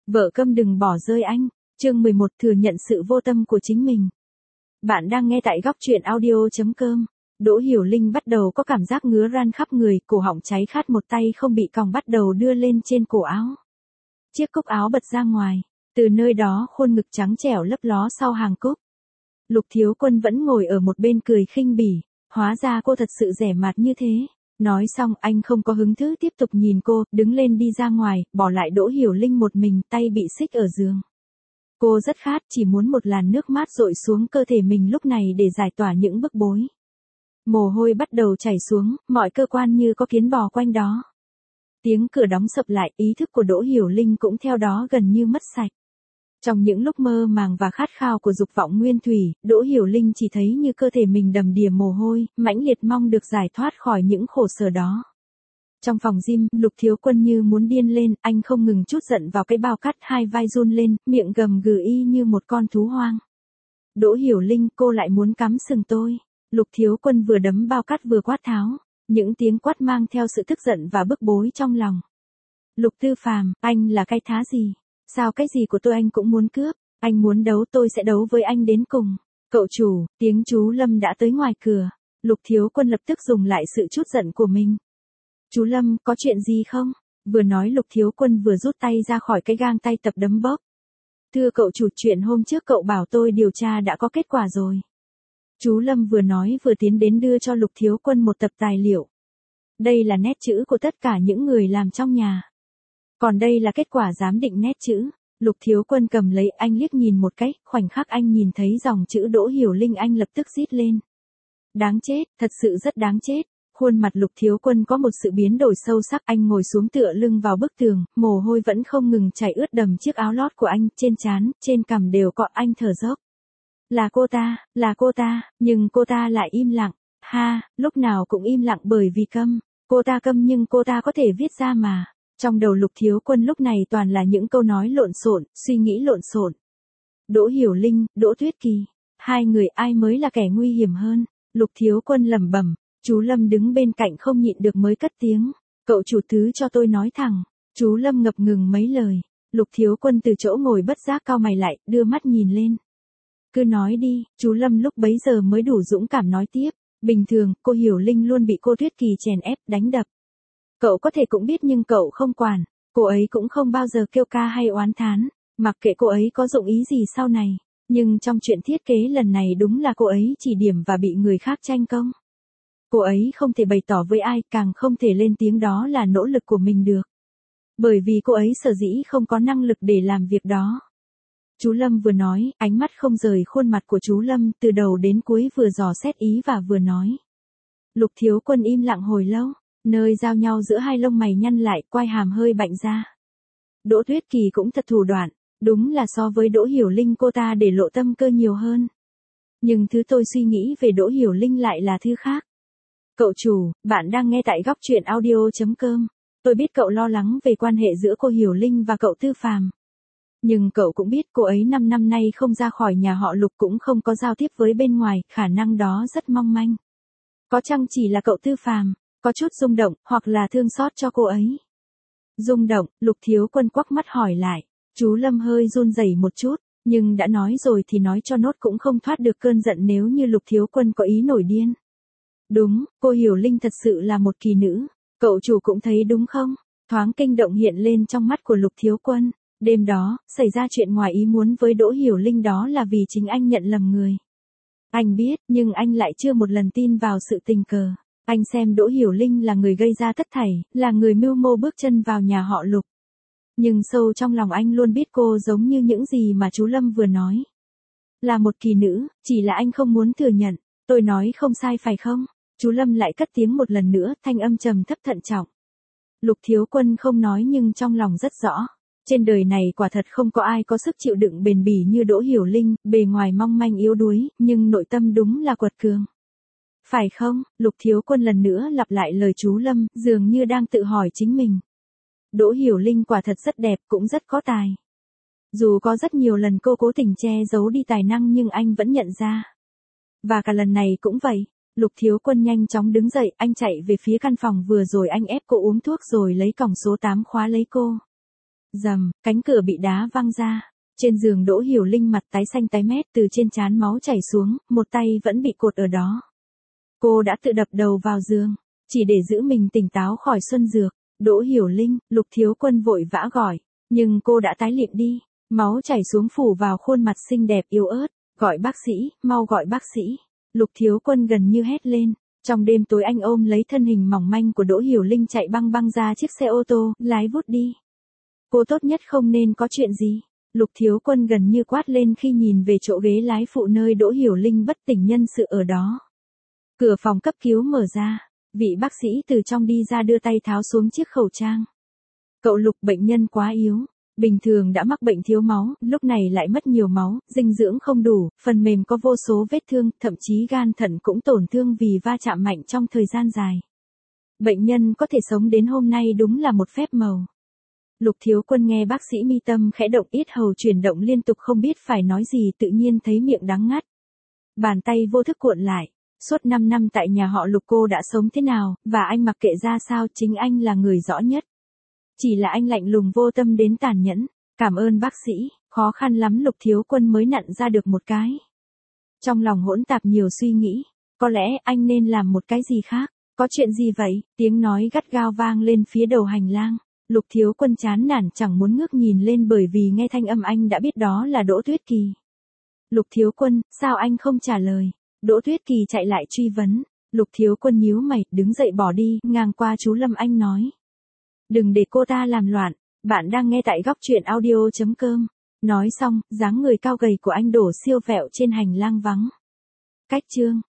Vợ câm đừng bỏ rơi anh. Chương 11 thừa nhận sự vô tâm của chính mình. Bạn đang nghe tại góc truyện audio.com. Đỗ Hiểu Linh bắt đầu có cảm giác ngứa ran khắp người, cổ họng cháy khát, một tay không bị còng bắt đầu đưa lên trên cổ áo. Chiếc cúc áo bật ra ngoài, từ nơi đó khuôn ngực trắng trẻo lấp ló sau hàng cúc. Lục Thiếu Quân vẫn ngồi ở một bên cười khinh bỉ, hóa ra cô thật sự rẻ mạt như thế. Nói xong anh không có hứng thú tiếp tục nhìn cô, đứng lên đi ra ngoài, bỏ lại Đỗ Hiểu Linh một mình, tay bị xích ở giường. Cô rất khát, chỉ muốn một làn nước mát dội xuống cơ thể mình lúc này để giải tỏa những bức bối. Mồ hôi bắt đầu chảy xuống, mọi cơ quan như có kiến bò quanh đó. Tiếng cửa đóng sập lại, ý thức của Đỗ Hiểu Linh cũng theo đó gần như mất sạch. Trong những lúc mơ màng và khát khao của dục vọng nguyên thủy, Đỗ Hiểu Linh chỉ thấy như cơ thể mình đầm đìa mồ hôi, mãnh liệt mong được giải thoát khỏi những khổ sở đó. Trong phòng gym, Lục Thiếu Quân như muốn điên lên, anh không ngừng trút giận vào cái bao cát, hai vai run lên, miệng gầm gừ y như một con thú hoang. Đỗ Hiểu Linh, cô lại muốn cắm sừng tôi. Lục Thiếu Quân vừa đấm bao cát vừa quát tháo, những tiếng quát mang theo sự tức giận và bức bối trong lòng. Lục Tư Phàm, anh là cái thá gì? Sao cái gì của tôi anh cũng muốn cướp? Anh muốn đấu tôi sẽ đấu với anh đến cùng. Cậu chủ, tiếng chú Lâm đã tới ngoài cửa. Lục Thiếu Quân lập tức dùng lại sự trút giận của mình. Chú Lâm, có chuyện gì không? Vừa nói Lục Thiếu Quân vừa rút tay ra khỏi cái gang tay tập đấm bóp. Thưa cậu chủ, chuyện hôm trước cậu bảo tôi điều tra đã có kết quả rồi. Chú Lâm vừa nói vừa tiến đến đưa cho Lục Thiếu Quân một tập tài liệu. Đây là nét chữ của tất cả những người làm trong nhà. Còn đây là kết quả giám định nét chữ. Lục Thiếu Quân cầm lấy, anh liếc nhìn một cái, khoảnh khắc anh nhìn thấy dòng chữ Đỗ Hiểu Linh anh lập tức rít lên. Đáng chết, thật sự rất đáng chết. Khuôn mặt Lục Thiếu Quân có một sự biến đổi sâu sắc, anh ngồi xuống tựa lưng vào bức tường, mồ hôi vẫn không ngừng chảy ướt đầm chiếc áo lót của anh, trên trán, trên cằm đều có, anh thở dốc. Là cô ta, nhưng cô ta lại im lặng. Ha, lúc nào cũng im lặng bởi vì câm. Cô ta câm nhưng cô ta có thể viết ra mà. Trong đầu Lục Thiếu Quân lúc này toàn là những câu nói lộn xộn, suy nghĩ lộn xộn. Đỗ Hiểu Linh, Đỗ Tuyết Kỳ, hai người ai mới là kẻ nguy hiểm hơn? Lục Thiếu Quân lẩm bẩm. Chú Lâm đứng bên cạnh không nhịn được mới cất tiếng. Cậu chủ thứ cho tôi nói thẳng. Chú Lâm ngập ngừng mấy lời. Lục Thiếu Quân từ chỗ ngồi bất giác cau mày lại, đưa mắt nhìn lên. Cứ nói đi, chú Lâm lúc bấy giờ mới đủ dũng cảm nói tiếp. Bình thường, cô Hiểu Linh luôn bị cô Tuyết Kỳ chèn ép, đánh đập. Cậu có thể cũng biết nhưng cậu không quản. Cô ấy cũng không bao giờ kêu ca hay oán thán. Mặc kệ cô ấy có dụng ý gì sau này. Nhưng trong chuyện thiết kế lần này đúng là cô ấy chỉ điểm và bị người khác tranh công. Cô ấy không thể bày tỏ với ai, càng không thể lên tiếng đó là nỗ lực của mình được. Bởi vì cô ấy sở dĩ không có năng lực để làm việc đó. Chú Lâm vừa nói, ánh mắt không rời khuôn mặt của chú Lâm, từ đầu đến cuối vừa dò xét ý và vừa nói. Lục Thiếu Quân im lặng hồi lâu, nơi giao nhau giữa hai lông mày nhăn lại, quai hàm hơi bạnh ra. Đỗ Tuyết Kỳ cũng thật thủ đoạn, đúng là so với Đỗ Hiểu Linh cô ta để lộ tâm cơ nhiều hơn. Nhưng thứ tôi suy nghĩ về Đỗ Hiểu Linh lại là thứ khác. Cậu chủ, bạn đang nghe tại góc truyện audio.com. Tôi biết cậu lo lắng về quan hệ giữa cô Hiểu Linh và cậu Tư Phàm. Nhưng cậu cũng biết cô ấy 5 năm nay không ra khỏi nhà họ Lục, cũng không có giao tiếp với bên ngoài, khả năng đó rất mong manh. Có chăng chỉ là cậu Tư Phàm có chút rung động, hoặc là thương xót cho cô ấy? Rung động, Lục Thiếu Quân quắc mắt hỏi lại. Chú Lâm hơi run rẩy một chút, nhưng đã nói rồi thì nói cho nốt, cũng không thoát được cơn giận nếu như Lục Thiếu Quân có ý nổi điên. Đúng, cô Hiểu Linh thật sự là một kỳ nữ. Cậu chủ cũng thấy đúng không? Thoáng kinh động hiện lên trong mắt của Lục Thiếu Quân. Đêm đó, xảy ra chuyện ngoài ý muốn với Đỗ Hiểu Linh, đó là vì chính anh nhận lầm người. Anh biết, nhưng anh lại chưa một lần tin vào sự tình cờ. Anh xem Đỗ Hiểu Linh là người gây ra tất thảy, là người mưu mô bước chân vào nhà họ Lục. Nhưng sâu trong lòng anh luôn biết cô giống như những gì mà chú Lâm vừa nói. Là một kỳ nữ, chỉ là anh không muốn thừa nhận. Tôi nói không sai phải không? Chú Lâm lại cất tiếng một lần nữa, thanh âm trầm thấp thận trọng. Lục Thiếu Quân không nói nhưng trong lòng rất rõ. Trên đời này quả thật không có ai có sức chịu đựng bền bỉ như Đỗ Hiểu Linh, bề ngoài mong manh yếu đuối, nhưng nội tâm đúng là quật cường. Phải không? Lục Thiếu Quân lần nữa lặp lại lời chú Lâm, dường như đang tự hỏi chính mình. Đỗ Hiểu Linh quả thật rất đẹp, cũng rất có tài. Dù có rất nhiều lần cô cố tình che giấu đi tài năng nhưng anh vẫn nhận ra. Và cả lần này cũng vậy. Lục Thiếu Quân nhanh chóng đứng dậy, anh chạy về phía căn phòng vừa rồi anh ép cô uống thuốc rồi lấy còng số 8 khóa lấy cô. Rầm, cánh cửa bị đá văng ra. Trên giường Đỗ Hiểu Linh mặt tái xanh tái mét, từ trên trán máu chảy xuống, một tay vẫn bị cột ở đó. Cô đã tự đập đầu vào giường, chỉ để giữ mình tỉnh táo khỏi xuân dược. Đỗ Hiểu Linh, Lục Thiếu Quân vội vã gọi, nhưng cô đã tái lịm đi, máu chảy xuống phủ vào khuôn mặt xinh đẹp yếu ớt. Gọi bác sĩ, mau gọi bác sĩ. Lục Thiếu Quân gần như hét lên. Trong đêm tối anh ôm lấy thân hình mỏng manh của Đỗ Hiểu Linh chạy băng băng ra chiếc xe ô tô, lái vút đi. Cô tốt nhất không nên có chuyện gì. Lục Thiếu Quân gần như quát lên khi nhìn về chỗ ghế lái phụ nơi Đỗ Hiểu Linh bất tỉnh nhân sự ở đó. Cửa phòng cấp cứu mở ra, vị bác sĩ từ trong đi ra đưa tay tháo xuống chiếc khẩu trang. Cậu Lục, bệnh nhân quá yếu, bình thường đã mắc bệnh thiếu máu, lúc này lại mất nhiều máu, dinh dưỡng không đủ, phần mềm có vô số vết thương, thậm chí gan thận cũng tổn thương vì va chạm mạnh trong thời gian dài. Bệnh nhân có thể sống đến hôm nay đúng là một phép màu. Lục Thiếu Quân nghe bác sĩ mi tâm khẽ động, yết hầu chuyển động liên tục không biết phải nói gì, tự nhiên thấy miệng đắng ngắt. Bàn tay vô thức cuộn lại. Suốt 5 năm tại nhà họ Lục cô đã sống thế nào, và anh mặc kệ ra sao, chính anh là người rõ nhất. Chỉ là anh lạnh lùng vô tâm đến tàn nhẫn. Cảm ơn bác sĩ, khó khăn lắm Lục Thiếu Quân mới nặn ra được một cái. Trong lòng hỗn tạp nhiều suy nghĩ, có lẽ anh nên làm một cái gì khác. Có chuyện gì vậy? Tiếng nói gắt gao vang lên phía đầu hành lang. Lục Thiếu Quân chán nản chẳng muốn ngước nhìn lên, bởi vì nghe thanh âm anh đã biết đó là Đỗ Tuyết Kỳ. Lục Thiếu Quân, sao anh không trả lời? Đỗ Tuyết Kỳ chạy lại truy vấn. Lục Thiếu Quân nhíu mày, đứng dậy bỏ đi, ngang qua chú Lâm Anh nói. Đừng để cô ta làm loạn, bạn đang nghe tại góc truyện audio.com. Nói xong, dáng người cao gầy của anh đổ siêu vẹo trên hành lang vắng. Cách chương.